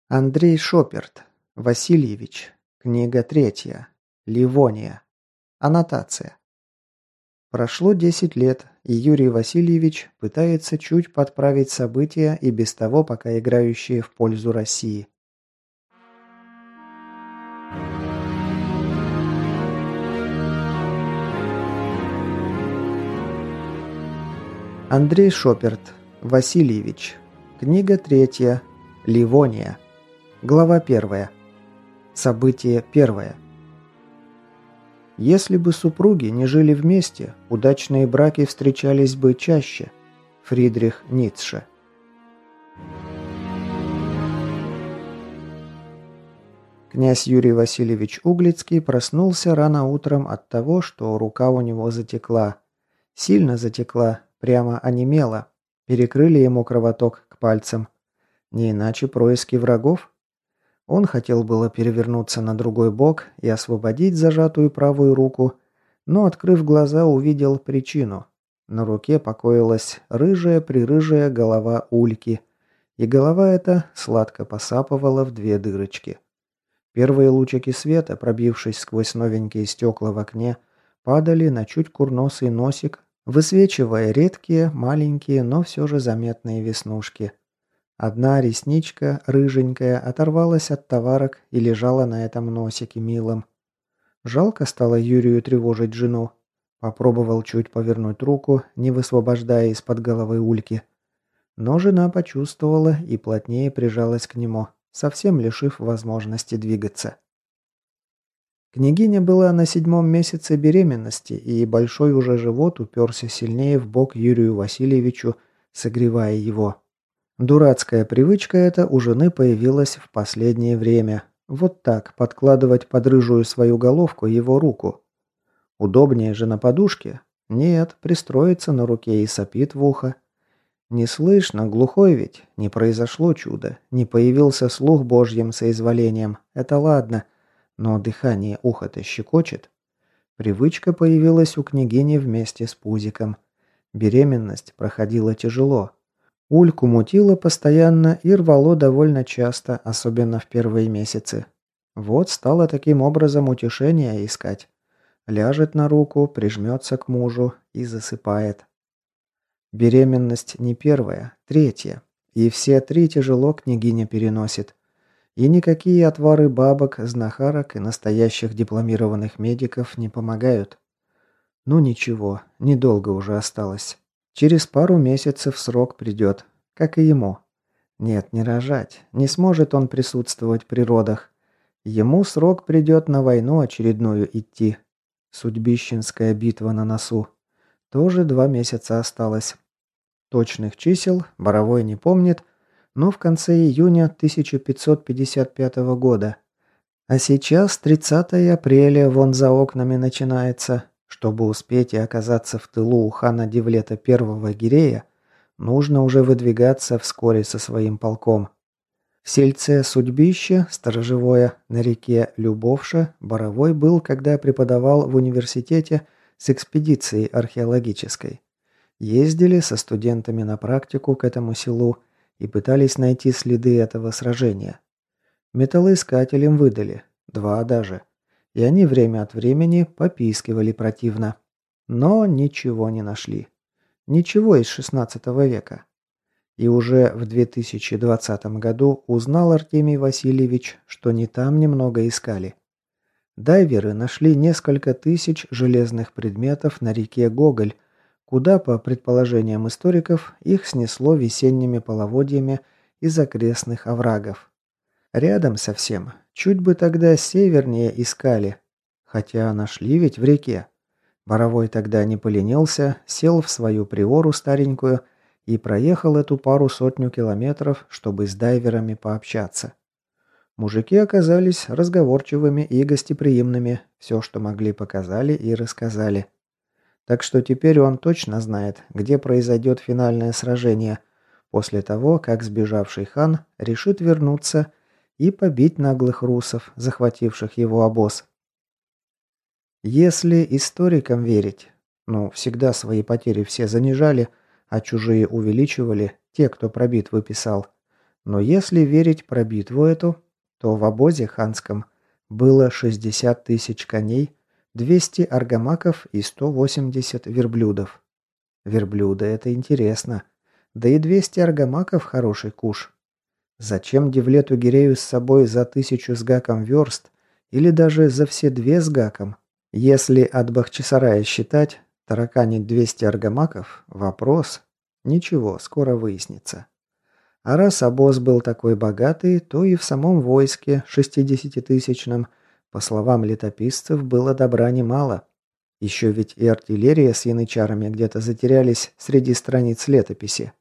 Андрей Шоперт. Васильевич. Книга 3. Ливония. Аннотация. Прошло 10 лет, и Юрий Васильевич пытается чуть подправить события и без того пока играющие в пользу России. Андрей Шоперт. Васильевич. Книга 3. Ливония. Глава 1. Событие 1. Если бы супруги не жили вместе, удачные браки встречались бы чаще. Фридрих Ницше. Князь Юрий Васильевич Углицкий проснулся рано утром от того, что рука у него затекла. Сильно затекла, прямо онемела. Перекрыли ему кровоток к пальцам. Не иначе происки врагов? Он хотел было перевернуться на другой бок и освободить зажатую правую руку, но, открыв глаза, увидел причину. На руке покоилась рыжая-прирыжая голова Ульки, и голова эта сладко посапывала в две дырочки. Первые лучики света, пробившись сквозь новенькие стекла в окне, падали на чуть курносый носик, высвечивая редкие, маленькие, но все же заметные веснушки. Одна ресничка, рыженькая, оторвалась от товарок и лежала на этом носике милом. Жалко стало Юрию тревожить жену. Попробовал чуть повернуть руку, не высвобождая из-под головы Ульки. Но жена почувствовала и плотнее прижалась к нему, совсем лишив возможности двигаться. Княгиня была на 7-м месяце беременности, и большой уже живот уперся сильнее в бок Юрию Васильевичу, согревая его. Дурацкая привычка эта у жены появилась в последнее время. Вот так, подкладывать под рыжую свою головку его руку. Удобнее же на подушке? Нет, пристроится на руке и сопит в ухо. Не слышно, глухой ведь. Не произошло чудо. Не появился слух Божьим соизволением. Это ладно. Но дыхание уха-то щекочет. Привычка появилась у княгини вместе с пузиком. Беременность проходила тяжело. Ульку мутило постоянно и рвало довольно часто, особенно в первые месяцы. Вот стало таким образом утешение искать. Ляжет на руку, прижмется к мужу и засыпает. Беременность не первая, третья. И все три тяжело княгиня переносит. И никакие отвары бабок, знахарок и настоящих дипломированных медиков не помогают. Ну ничего, недолго уже осталось. Через пару месяцев срок придет, как и ему. Нет, не рожать, не сможет он присутствовать при родах. Ему срок придет на войну очередную идти. Судьбищенская битва на носу. Тоже 2 месяца осталось. Точных чисел Боровой не помнит, но в конце июня 1555 года. А сейчас 30 апреля вон за окнами начинается. Чтобы успеть и оказаться в тылу у хана Девлета I Гирея, нужно уже выдвигаться вскоре со своим полком. В сельце Судьбище, сторожевое, на реке Любовша, Боровой был, когда преподавал в университете с экспедицией археологической. Ездили со студентами на практику к этому селу и пытались найти следы этого сражения. Металлоискатель им выдали, 2 даже. И они время от времени попискивали противно. Но ничего не нашли. Ничего из 16 века. И уже в 2020 году узнал Артемий Васильевич, что не там немного искали. Дайверы нашли несколько тысяч железных предметов на реке Гоголь, куда, по предположениям историков, их снесло весенними половодьями из окрестных оврагов. Рядом совсем. Чуть бы тогда севернее искали. Хотя нашли ведь в реке. Боровой тогда не поленился, сел в свою приору старенькую и проехал эту пару сотню километров, чтобы с дайверами пообщаться. Мужики оказались разговорчивыми и гостеприимными. Все, что могли, показали и рассказали. Так что теперь он точно знает, где произойдет финальное сражение, после того, как сбежавший хан решит вернуться и побить наглых русов, захвативших его обоз. Если историкам верить, всегда свои потери все занижали, а чужие увеличивали, те, кто про битвы писал. Но если верить про битву эту, то в обозе ханском было 60 тысяч коней, 200 аргамаков и 180 верблюдов. Верблюды – это интересно. Да и 200 аргамаков – хороший куш. Зачем Девлету Гирею с собой за 1000 с гаком верст или даже за все 2 с гаком? Если от Бахчисарая считать, тараканить 200 аргамаков – вопрос. Ничего, скоро выяснится. А раз обоз был такой богатый, то и в самом войске 60-тысячном, по словам летописцев, было добра немало. Еще ведь и артиллерия с янычарами где-то затерялись среди страниц летописи.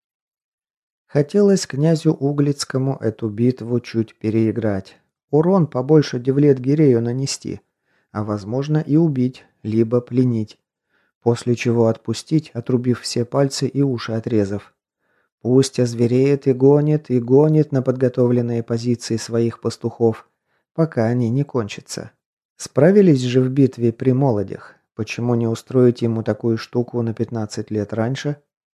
Хотелось князю Углицкому эту битву чуть переиграть. Урон побольше Девлет-Гирею нанести, а возможно и убить, либо пленить. После чего отпустить, отрубив все пальцы и уши отрезав. Пусть озвереет и гонит на подготовленные позиции своих пастухов, пока они не кончатся. Справились же в битве при молодях. Почему не устроить ему такую штуку на 15 лет раньше?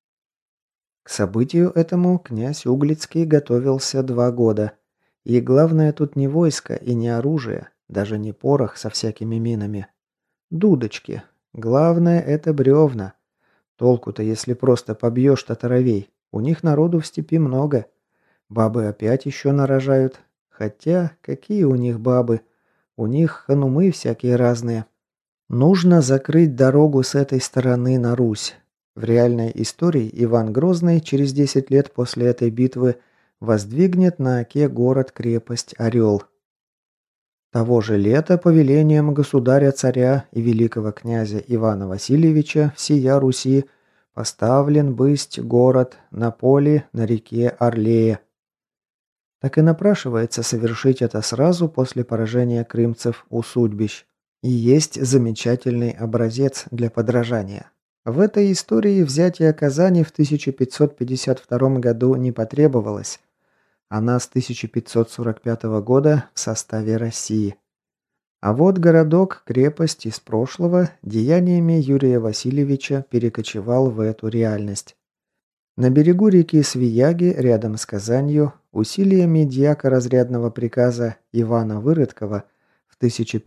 К событию этому князь Углицкий готовился 2 года. И главное тут не войско и не оружие, даже не порох со всякими минами. Дудочки. Главное это бревна. Толку-то, если просто побьешь татаровей. У них народу в степи много. Бабы опять еще нарожают. Хотя, какие у них бабы? У них ханумы всякие разные. Нужно закрыть дорогу с этой стороны на Русь. В реальной истории Иван Грозный через 10 лет после этой битвы воздвигнет на Оке город-крепость Орел. Того же лета по велениям государя-царя и великого князя Ивана Васильевича всея Руси поставлен бысть город на поле на реке Орлее. Так и напрашивается совершить это сразу после поражения крымцев у Судьбищ. И есть замечательный образец для подражания. В этой истории взятие Казани в 1552 году не потребовалось. Она с 1545 года в составе России. А вот городок-крепость из прошлого деяниями Юрия Васильевича перекочевал в эту реальность. На берегу реки Свияги, рядом с Казанью, усилиями дьяка разрядного приказа Ивана Выродкова в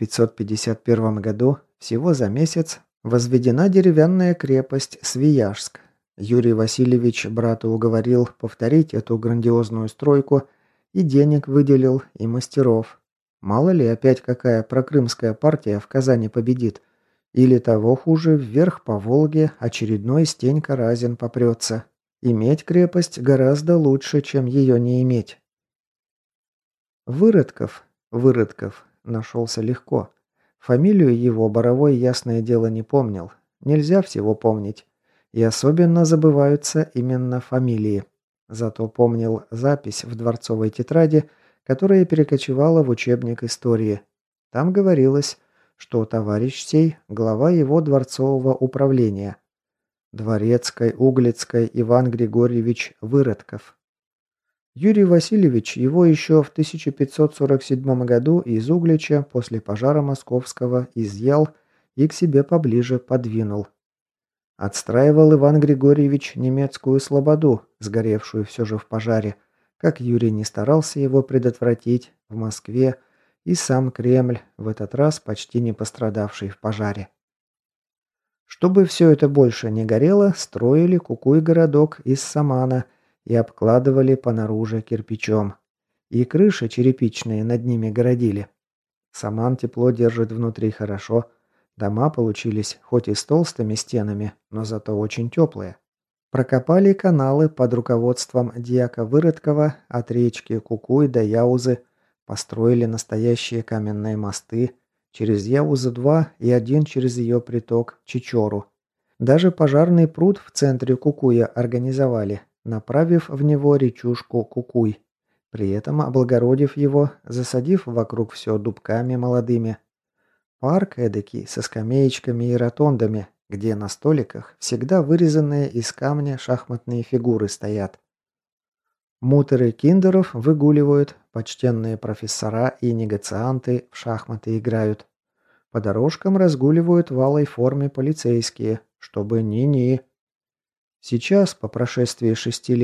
1551 году всего за месяц возведена деревянная крепость Свияжск. Юрий Васильевич брата уговорил повторить эту грандиозную стройку и денег выделил, и мастеров. Мало ли опять какая прокрымская партия в Казани победит. Или того хуже, вверх по Волге очередной Стенька Разин попрется. Иметь крепость гораздо лучше, чем ее не иметь. Выродков нашелся легко. Фамилию его Боровой, ясное дело, не помнил. Нельзя всего помнить. И особенно забываются именно фамилии. Зато помнил запись в дворцовой тетради, которая перекочевала в учебник истории. Там говорилось, что товарищ сей – глава его дворцового управления. Дворецкой, Углицкой Иван Григорьевич Выродков. Юрий Васильевич его еще в 1547 году из Углича после пожара московского изъял и к себе поближе подвинул. Отстраивал Иван Григорьевич немецкую слободу, сгоревшую все же в пожаре, как Юрий не старался его предотвратить в Москве, и сам Кремль, в этот раз почти не пострадавший в пожаре. Чтобы все это больше не горело, строили Кукуй-городок из самана и обкладывали понаружи кирпичом. И крыши черепичные над ними городили. Саман тепло держит внутри хорошо. Дома получились хоть и с толстыми стенами, но зато очень теплые. Прокопали каналы под руководством дьяка Выродкова от речки Кукуй до Яузы, построили настоящие каменные мосты через Яузу-2 и один через ее приток Чечору. Даже пожарный пруд в центре Кукуя организовали, направив в него речушку Кукуй, при этом облагородив его, засадив вокруг все дубками молодыми. Парк эдакий, со скамеечками и ротондами, где на столиках всегда вырезанные из камня шахматные фигуры стоят. Мутеры киндеров выгуливают, почтенные профессора и негацианты в шахматы играют. По дорожкам разгуливают в алой форме полицейские, чтобы ни-ни. Сейчас, по прошествии 6 лет,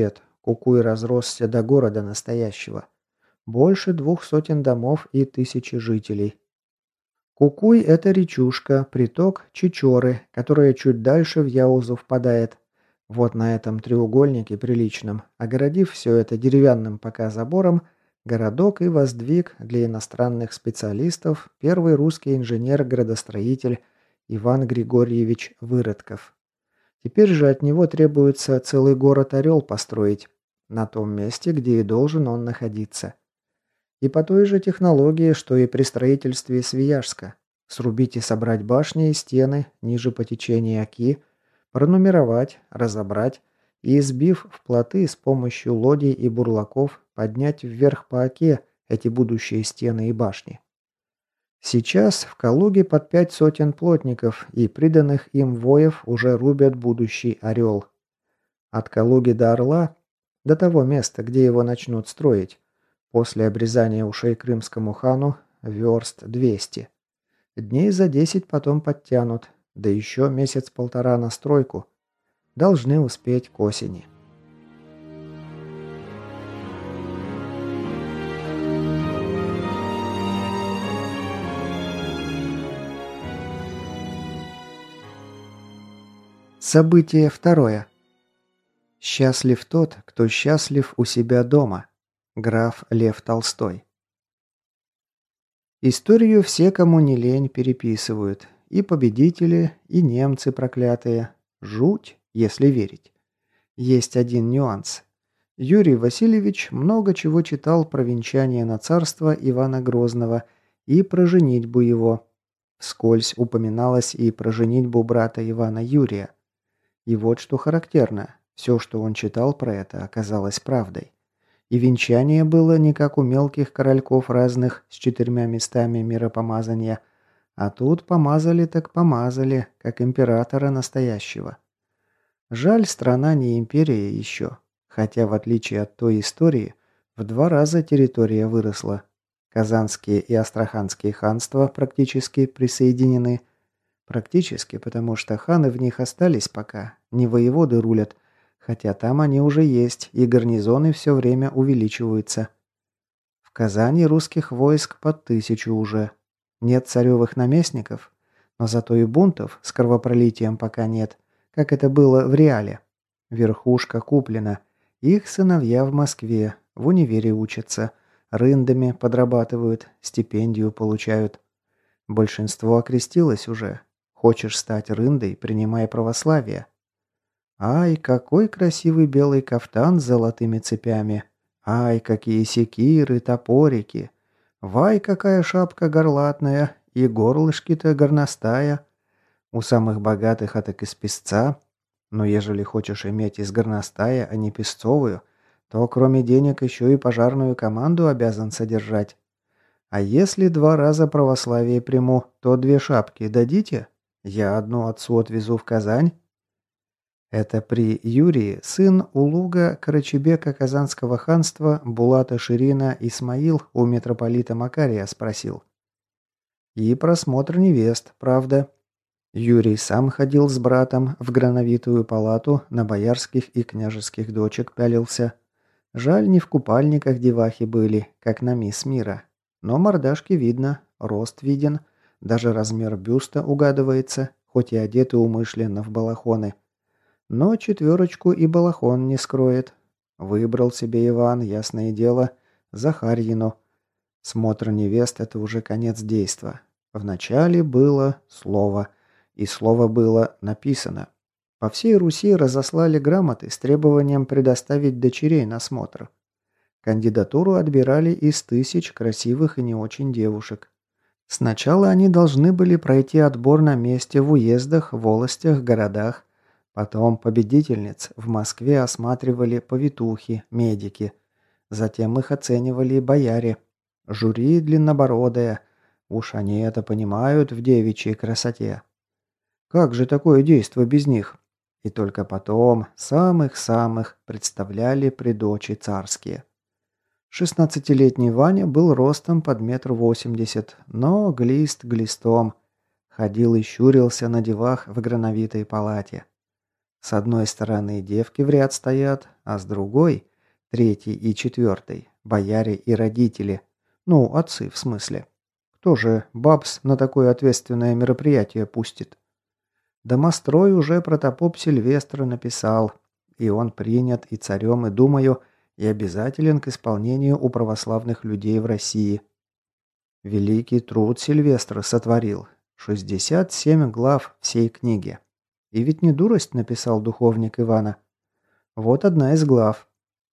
Кукуй разросся до города настоящего. Больше 200 домов и тысячи жителей. Кукуй – это речушка, приток Чечоры, которая чуть дальше в Яузу впадает. Вот на этом треугольнике приличном, огородив все это деревянным пока забором, городок и воздвиг для иностранных специалистов первый русский инженер-градостроитель Иван Григорьевич Выродков. Теперь же от него требуется целый город Орел построить, на том месте, где и должен он находиться. И по той же технологии, что и при строительстве Свияжска. Срубить и собрать башни и стены ниже по течению Оки, пронумеровать, разобрать и, избив в плоты с помощью лодий и бурлаков, поднять вверх по Оке эти будущие стены и башни. Сейчас в Калуге под 5 сотен плотников и приданных им воев уже рубят будущий Орел. От Калуги до Орла, до того места, где его начнут строить, после обрезания ушей крымскому хану верст 200. Дней за 10 потом подтянут, да еще месяц-полтора на стройку. Должны успеть к осени. Событие второе. Счастлив тот, кто счастлив у себя дома. Граф Лев Толстой. Историю все, кому не лень, переписывают. И победители, и немцы проклятые. Жуть, если верить. Есть один нюанс. Юрий Васильевич много чего читал про венчание на царство Ивана Грозного и про женитьбу его. Вскользь упоминалось и про женитьбу брата Ивана Юрия. И вот что характерно. Все, что он читал про это, оказалось правдой. И венчание было не как у мелких корольков разных с 4 местами миропомазания, а тут помазали так помазали, как императора настоящего. Жаль, страна не империя еще, хотя в отличие от той истории, в 2 раза территория выросла. Казанские и Астраханские ханства практически присоединены. Практически, потому что ханы в них остались пока, не воеводы рулят, хотя там они уже есть, и гарнизоны все время увеличиваются. В Казани русских войск под 1000 уже. Нет царевых наместников, но зато и бунтов с кровопролитием пока нет, как это было в реале. Верхушка куплена, их сыновья в Москве, в универе учатся, рындами подрабатывают, стипендию получают. Большинство окрестилось уже. Хочешь стать рындой, принимай православие. Ай, какой красивый белый кафтан с золотыми цепями. Ай, какие секиры, топорики. Вай, какая шапка горлатная, и горлышки-то горностая. У самых богатых так из песца. Но ежели хочешь иметь из горностая, а не песцовую, то кроме денег еще и пожарную команду обязан содержать. А если 2 раза православие приму, то 2 шапки дадите? Я одну отцу отвезу в Казань. Это при Юрии сын Улуга Карачебека Казанского ханства Булата Ширина Исмаил у митрополита Макария спросил. И просмотр невест, правда. Юрий сам ходил с братом в грановитую палату, на боярских и княжеских дочек пялился. Жаль, не в купальниках девахи были, как на мисс мира. Но мордашки видно, рост виден, даже размер бюста угадывается, хоть и одеты умышленно в балахоны. Но 4 и балахон не скроет. Выбрал себе Иван, ясное дело, Захарьину. Смотр невест – это уже конец действа. Вначале было слово, и слово было написано. По всей Руси разослали грамоты с требованием предоставить дочерей на смотр. Кандидатуру отбирали из 1000 красивых и не очень девушек. Сначала они должны были пройти отбор на месте в уездах, волостях, городах. Потом победительниц в Москве осматривали повитухи, медики. Затем их оценивали бояре. Жюри длиннобородое. Уж они это понимают в девичьей красоте. Как же такое действо без них? И только потом самых-самых представляли при дочи царские. 16-летний Ваня был ростом под 1,80 м, но глист глистом. Ходил и щурился на девах в грановитой палате. С одной стороны девки в ряд стоят, а с другой третий и четвертый, бояре и родители. Ну, отцы, в смысле. Кто же бабс на такое ответственное мероприятие пустит? Домострой уже протопоп Сильвестра написал, и он принят и царем, и думаю, и обязателен к исполнению у православных людей в России. Великий труд Сильвестра сотворил. 67 глав всей книги. И ведь не дурость написал духовник Ивана. Вот одна из глав.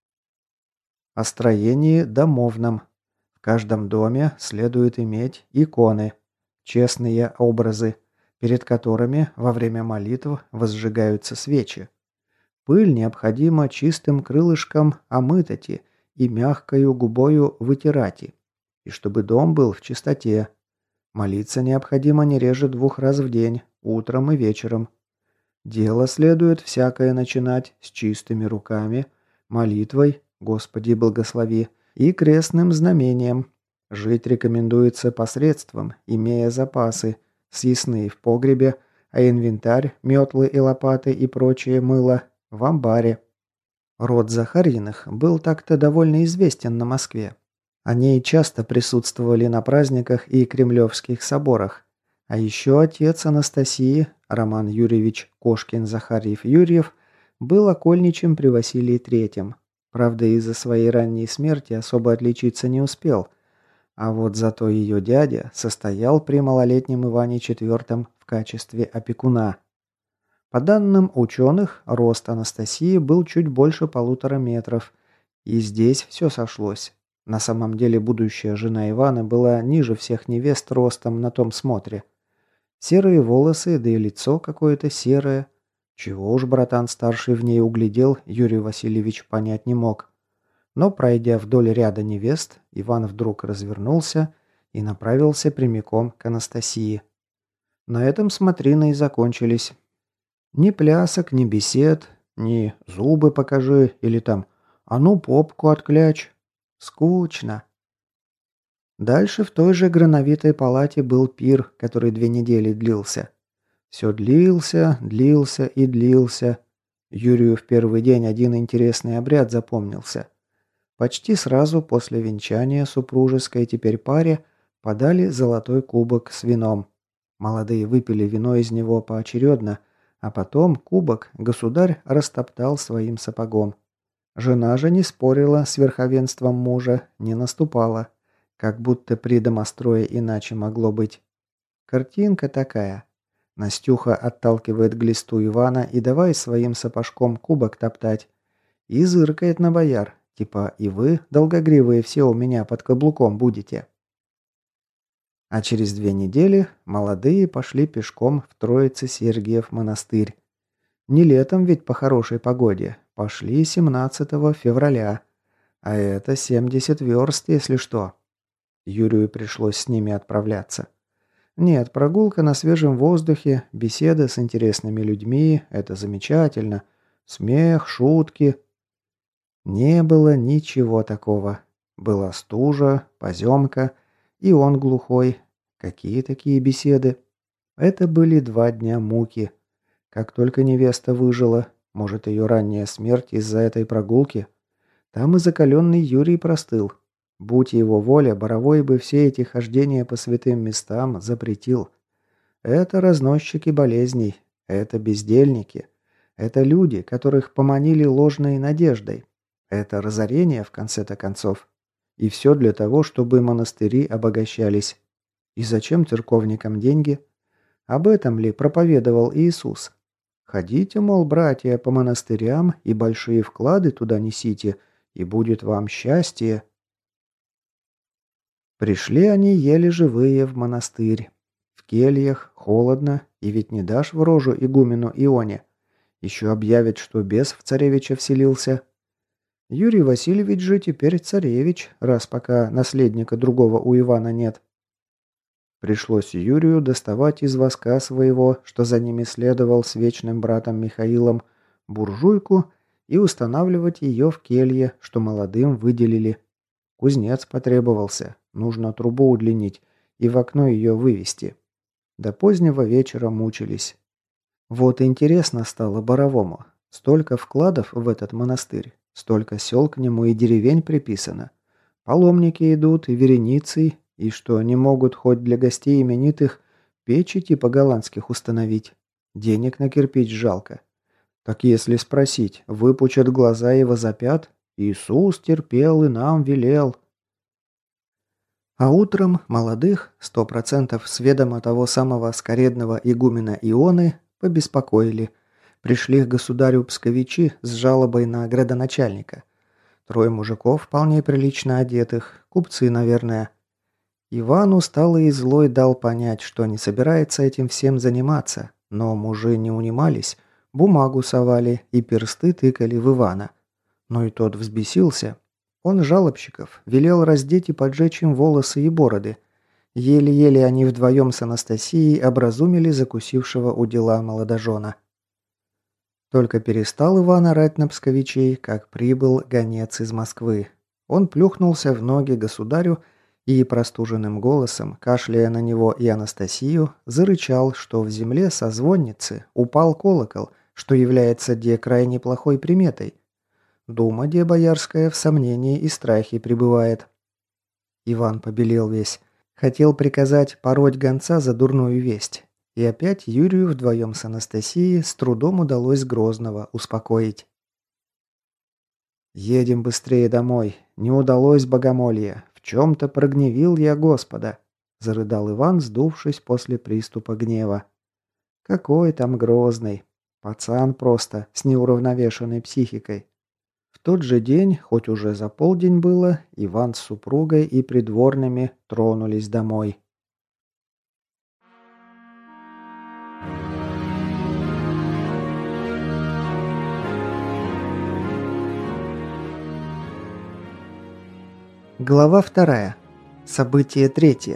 О строении домовном. В каждом доме следует иметь иконы, честные образы, перед которыми во время молитв возжигаются свечи. Пыль необходимо чистым крылышком омытати и мягкою губою вытирати, и чтобы дом был в чистоте. Молиться необходимо не реже 2 раз в день, утром и вечером. Дело следует всякое начинать с чистыми руками, молитвой «Господи благослови» и крестным знамением. Жить рекомендуется посредством, имея запасы, съестные в погребе, а инвентарь, метлы и лопаты и прочее мыло в амбаре. Род Захарьиных был так-то довольно известен на Москве. Они часто присутствовали на праздниках и кремлевских соборах. А еще отец Анастасии, Роман Юрьевич Кошкин-Захарьев-Юрьев, был окольничем при Василии III. Правда, из-за своей ранней смерти особо отличиться не успел. А вот зато ее дядя состоял при малолетнем Иване IV в качестве опекуна. По данным ученых, рост Анастасии был чуть больше 1,5 метров. И здесь все сошлось. На самом деле будущая жена Ивана была ниже всех невест ростом на том смотре. Серые волосы, да и лицо какое-то серое. Чего уж братан старший в ней углядел, Юрий Васильевич понять не мог. Но, пройдя вдоль ряда невест, Иван вдруг развернулся и направился прямиком к Анастасии. На этом смотрины и закончились. Ни плясок, ни бесед, ни «зубы покажи» или там «а ну попку отклячь». Скучно. Дальше в той же грановитой палате был пир, который 2 недели длился. Все длился, длился и длился. Юрию в первый день один интересный обряд запомнился. Почти сразу после венчания супружеской теперь паре подали золотой кубок с вином. Молодые выпили вино из него поочередно, а потом кубок государь растоптал своим сапогом. Жена же не спорила с верховенством мужа, не наступала. Как будто при домострое иначе могло быть. Картинка такая. Настюха отталкивает глисту Ивана и давай своим сапожком кубок топтать. И зыркает на бояр, типа и вы, долгогривые, все у меня под каблуком будете. А через 2 недели молодые пошли пешком в Троице-Сергиев монастырь. Не летом ведь по хорошей погоде. Пошли 17 февраля. А это 70 верст, если что. Юрию пришлось с ними отправляться. Нет, прогулка на свежем воздухе, беседа с интересными людьми – это замечательно. Смех, шутки. Не было ничего такого. Была стужа, поземка, и он глухой. Какие такие беседы? Это были 2 дня муки. Как только невеста выжила, может, ее ранняя смерть из-за этой прогулки, там и закаленный Юрий простыл. Будь его воля, Боровой бы все эти хождения по святым местам запретил. Это разносчики болезней, это бездельники, это люди, которых поманили ложной надеждой. Это разорение, в конце-то концов. И все для того, чтобы монастыри обогащались. И зачем церковникам деньги? Об этом ли проповедовал Иисус? Ходите, мол, братья, по монастырям и большие вклады туда несите, и будет вам счастье. Пришли они еле живые в монастырь. В кельях, холодно, и ведь не дашь в рожу игумену Ионе. Еще объявят, что бес в царевича вселился. Юрий Васильевич же теперь царевич, раз пока наследника другого у Ивана нет. Пришлось Юрию доставать из воска своего, что за ними следовал с вечным братом Михаилом, буржуйку и устанавливать ее в келье, что молодым выделили. Кузнец потребовался, нужно трубу удлинить и в окно ее вывести. До позднего вечера мучились. Вот интересно стало Боровому. Столько вкладов в этот монастырь. Столько сел к нему и деревень приписано. Паломники идут и вереницей, и что, не могут хоть для гостей именитых печи типа голландских установить? Денег на кирпич жалко. Так если спросить, выпучат глаза и возопят: «Иисус терпел и нам велел». А утром молодых, 100% с ведома того самого скоредного игумена Ионы, побеспокоили. Пришли к государю псковичи с жалобой на градоначальника. Трое мужиков, вполне прилично одетых, купцы, наверное. Иван усталый и злой дал понять, что не собирается этим всем заниматься, но мужи не унимались, бумагу совали и персты тыкали в Ивана. Но и тот взбесился. Он жалобщиков велел раздеть и поджечь им волосы и бороды. Еле-еле они вдвоем с Анастасией образумили закусившего у дела молодожена. Только перестал Иван орать на псковичей, как прибыл гонец из Москвы. Он плюхнулся в ноги государю и простуженным голосом, кашляя на него и Анастасию, зарычал, что в земле со звонницы упал колокол, что является де крайне плохой приметой. Дума де боярская в сомнении и страхе пребывает. Иван побелел весь. Хотел приказать пороть гонца за дурную весть. И опять Юрию вдвоем с Анастасией с трудом удалось Грозного успокоить. «Едем быстрее домой. Не удалось богомолье. В чем-то прогневил я Господа», – зарыдал Иван, сдувшись после приступа гнева. «Какой там Грозный. Пацан просто, с неуравновешенной психикой». В тот же день, хоть уже за полдень было, Иван с супругой и придворными тронулись домой. Глава 2. Событие 3.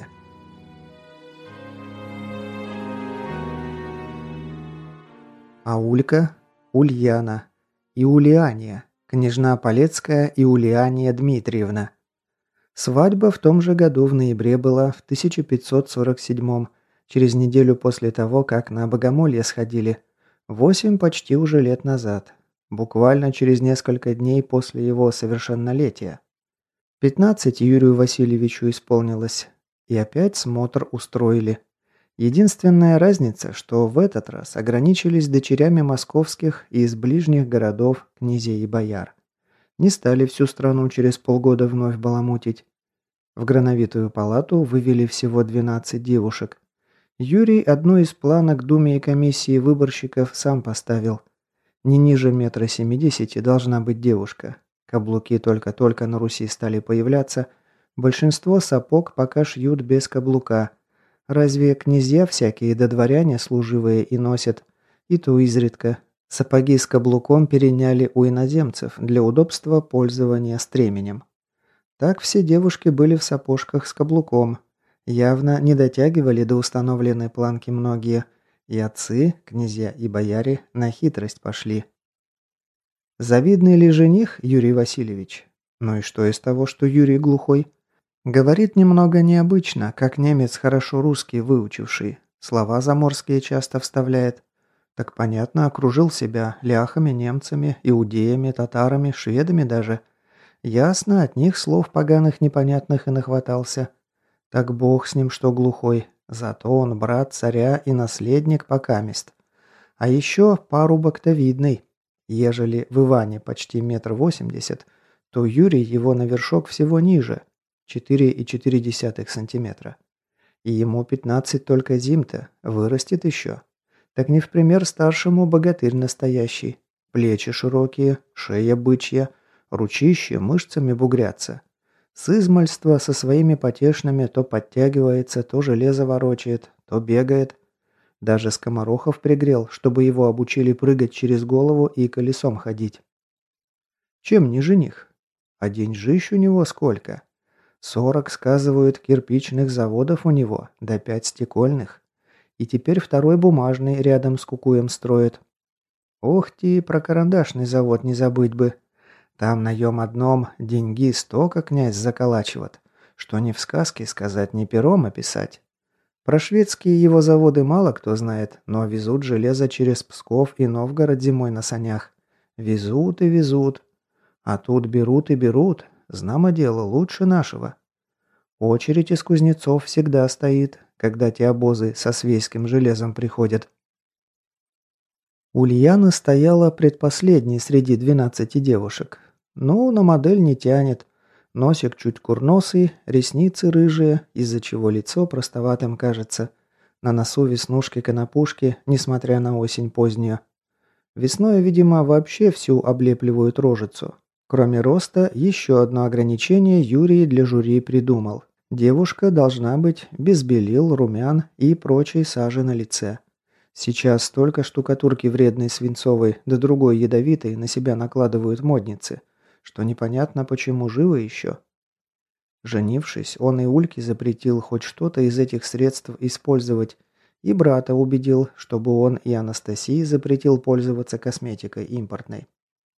Аулька, Ульяна, Иулиания, княжна Полецкая Иулиания Дмитриевна. Свадьба в том же году в ноябре была, в 1547, через неделю после того, как на богомолье сходили. 8 почти уже лет назад. Буквально через несколько дней после его совершеннолетия. 15 Юрию Васильевичу исполнилось. И опять смотр устроили. Единственная разница, что в этот раз ограничились дочерями московских и из ближних городов князей и бояр. Не стали всю страну через полгода вновь баламутить. В Грановитую палату вывели всего 12 девушек. Юрий одну из планок Думе и комиссии выборщиков сам поставил. Не ниже 1,70 м должна быть девушка. Каблуки только-только на Руси стали появляться. Большинство сапог пока шьют без каблука. Разве князья всякие да дворяне служивые и носят? И то изредка. Сапоги с каблуком переняли у иноземцев для удобства пользования стременем. Так все девушки были в сапожках с каблуком. Явно не дотягивали до установленной планки многие. И отцы, князья и бояре на хитрость пошли. Завидный ли жених Юрий Васильевич? Ну и что из того, что Юрий глухой? Говорит немного необычно, как немец хорошо русский выучивший. Слова заморские часто вставляет. Так понятно, окружил себя ляхами, немцами, иудеями, татарами, шведами даже. Ясно, от них слов поганых непонятных и нахватался. Так бог с ним, что глухой. Зато он брат царя и наследник покамест. А еще парубок-то видный. Ежели в Иване почти 1,80 м, то Юрий его на вершок всего ниже, 4,4 сантиметра. И ему 15 только зим-то, вырастет еще. Так не в пример старшему богатырь настоящий. Плечи широкие, шея бычья, ручище мышцами бугрятся. С измальства со своими потешными то подтягивается, то железо ворочает, то бегает. Даже скоморохов пригрел, чтобы его обучили прыгать через голову и колесом ходить. Чем не жених? А деньжищ у него сколько? 40, сказывают, кирпичных заводов у него, да 5 стекольных. И теперь второй бумажный рядом с Кукуем строит. Ох ты, про карандашный завод не забыть бы. Там наем одном деньги столько князь заколачивает, что ни в сказке сказать, ни пером описать. Про шведские его заводы мало кто знает, но везут железо через Псков и Новгород зимой на санях. Везут и везут. А тут берут и берут, знамо дело, лучше нашего. Очередь из кузнецов всегда стоит, когда те обозы со свейским железом приходят. Ульяна стояла предпоследней среди 12 девушек. Ну, на модель не тянет. Носик чуть курносый, ресницы рыжие, из-за чего лицо простоватым кажется. На носу веснушки-конопушки, несмотря на осень позднюю. Весной, видимо, вообще всю облепливают рожицу. Кроме роста, еще одно ограничение Юрий для жюри придумал. Девушка должна быть без белил, румян и прочей сажи на лице. Сейчас столько штукатурки вредной свинцовой, да другой ядовитой на себя накладывают модницы, что непонятно, почему живы еще. Женившись, он и Ульке запретил хоть что-то из этих средств использовать, и брата убедил, чтобы он и Анастасии запретил пользоваться косметикой импортной.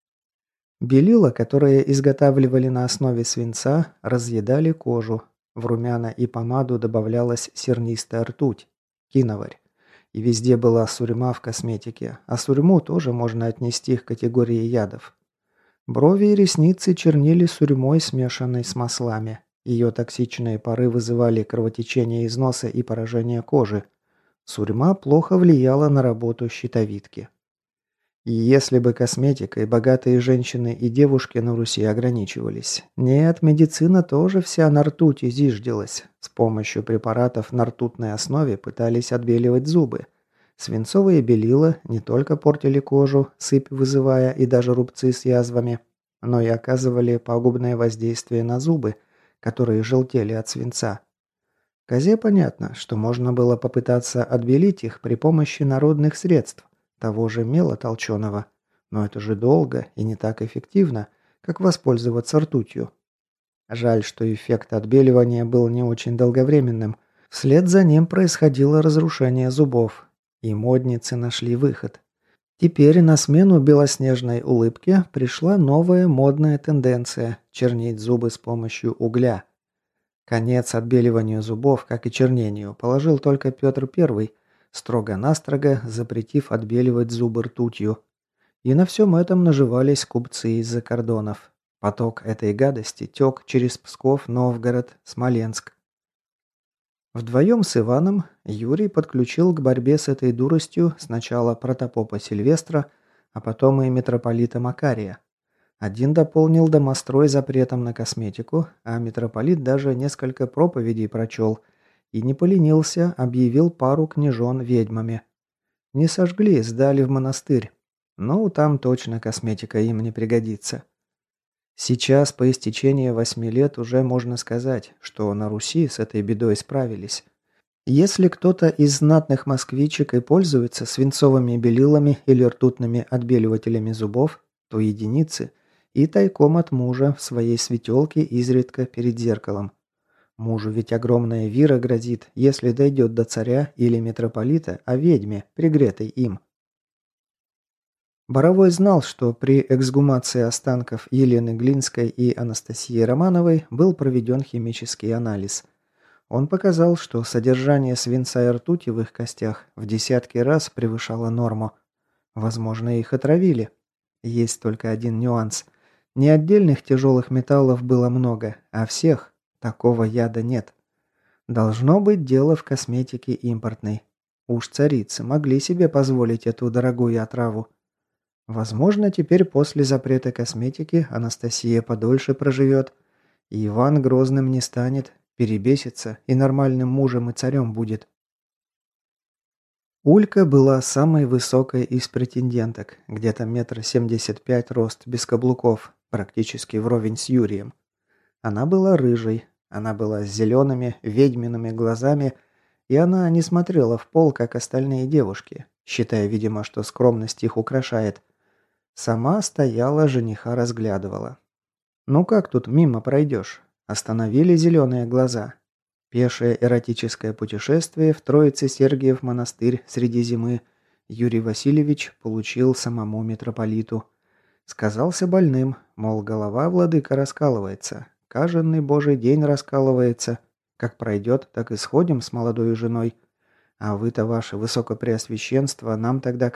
Белила, которые изготавливали на основе свинца, разъедали кожу. В румяна и помаду добавлялась сернистая ртуть, киноварь. И везде была сурьма в косметике, а сурьму тоже можно отнести к категории ядов. Брови и ресницы чернили сурьмой, смешанной с маслами. Ее токсичные пары вызывали кровотечение из носа и поражение кожи. Сурьма плохо влияла на работу щитовидки. И если бы косметикой богатые женщины и девушки на Руси ограничивались. Нет, медицина тоже вся на ртути зиждилась. С помощью препаратов на ртутной основе пытались отбеливать зубы. Свинцовые белила не только портили кожу, сыпь вызывая и даже рубцы с язвами, но и оказывали пагубное воздействие на зубы, которые желтели от свинца. Козе понятно, что можно было попытаться отбелить их при помощи народных средств, того же мела толченого. Но это же долго и не так эффективно, как воспользоваться ртутью. Жаль, что эффект отбеливания был не очень долговременным. Вслед за ним происходило разрушение зубов. И модницы нашли выход. Теперь на смену белоснежной улыбке пришла новая модная тенденция – чернить зубы с помощью угля. Конец отбеливанию зубов, как и чернению, положил только Петр I, строго-настрого запретив отбеливать зубы ртутью. И на всем этом наживались купцы из-за кордонов. Поток этой гадости тек через Псков, Новгород, Смоленск. Вдвоем с Иваном Юрий подключил к борьбе с этой дуростью сначала протопопа Сильвестра, а потом и митрополита Макария. Один дополнил домострой запретом на косметику, а митрополит даже несколько проповедей прочел и не поленился, объявил пару княжон ведьмами. Не сожгли, сдали в монастырь. Ну, там точно косметика им не пригодится. Сейчас, по истечении 8 лет, уже можно сказать, что на Руси с этой бедой справились. Если кто-то из знатных москвичек и пользуется свинцовыми белилами или ртутными отбеливателями зубов, то единицы и тайком от мужа в своей светелке изредка перед зеркалом. Мужу ведь огромная вира грозит, если дойдет до царя или митрополита о ведьме, пригретой им. Боровой знал, что при эксгумации останков Елены Глинской и Анастасии Романовой был проведен химический анализ. Он показал, что содержание свинца и ртути в их костях в десятки раз превышало норму. Возможно, их отравили. Есть только один нюанс. Не отдельных тяжелых металлов было много, а всех. Такого яда нет. Должно быть дело в косметике импортной. Уж царицы могли себе позволить эту дорогую отраву. Возможно, теперь после запрета косметики Анастасия подольше проживет, и Иван Грозным не станет, перебесится и нормальным мужем и царем будет. Улька была самой высокой из претенденток, где-то 1,75 м рост, без каблуков, практически вровень с Юрием. Она была рыжей, она была с зелеными, ведьмиными глазами, и она не смотрела в пол, как остальные девушки, считая, видимо, что скромность их украшает. Сама стояла, жениха разглядывала. Ну как тут мимо пройдешь? Остановили зеленые глаза. Пешее эротическое путешествие в Троице-Сергиев монастырь среди зимы Юрий Васильевич получил самому митрополиту. Сказался больным, мол, голова владыка раскалывается, каждый божий день раскалывается. Как пройдет, так и сходим с молодой женой. А вы-то, ваше высокопреосвященство, нам тогда